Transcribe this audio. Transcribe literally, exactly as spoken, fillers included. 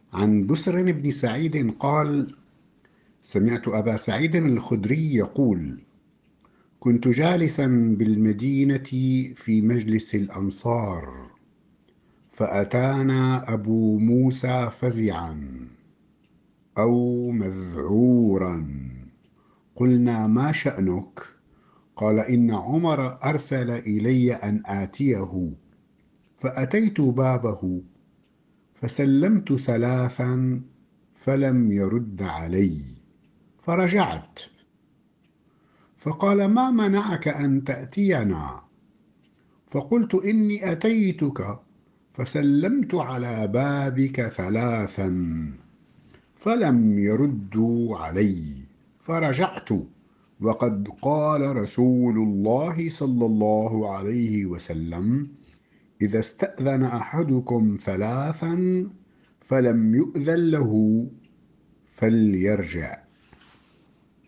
عن بسر بن سعيد قال: سمعت أبا سعيد الخدري يقول: كنت جالسا بالمدينة في مجلس الأنصار، فأتانا أبو موسى فزعا أو مذعورا، قلنا: ما شأنك؟ قال: إن عمر أرسل إلي أن آتيه، فأتيت بابه فسلمت ثلاثا فلم يرد علي، فرجعت، فقال: ما منعك أن تأتينا؟ فقلت: إني أتيتك فسلمت على بابك ثلاثا فلم يردوا علي، فرجعت، وقد قال رسول الله صلى الله عليه وسلم: إذا استأذن أحدكم ثلاثا فلم يؤذن له فليرجع.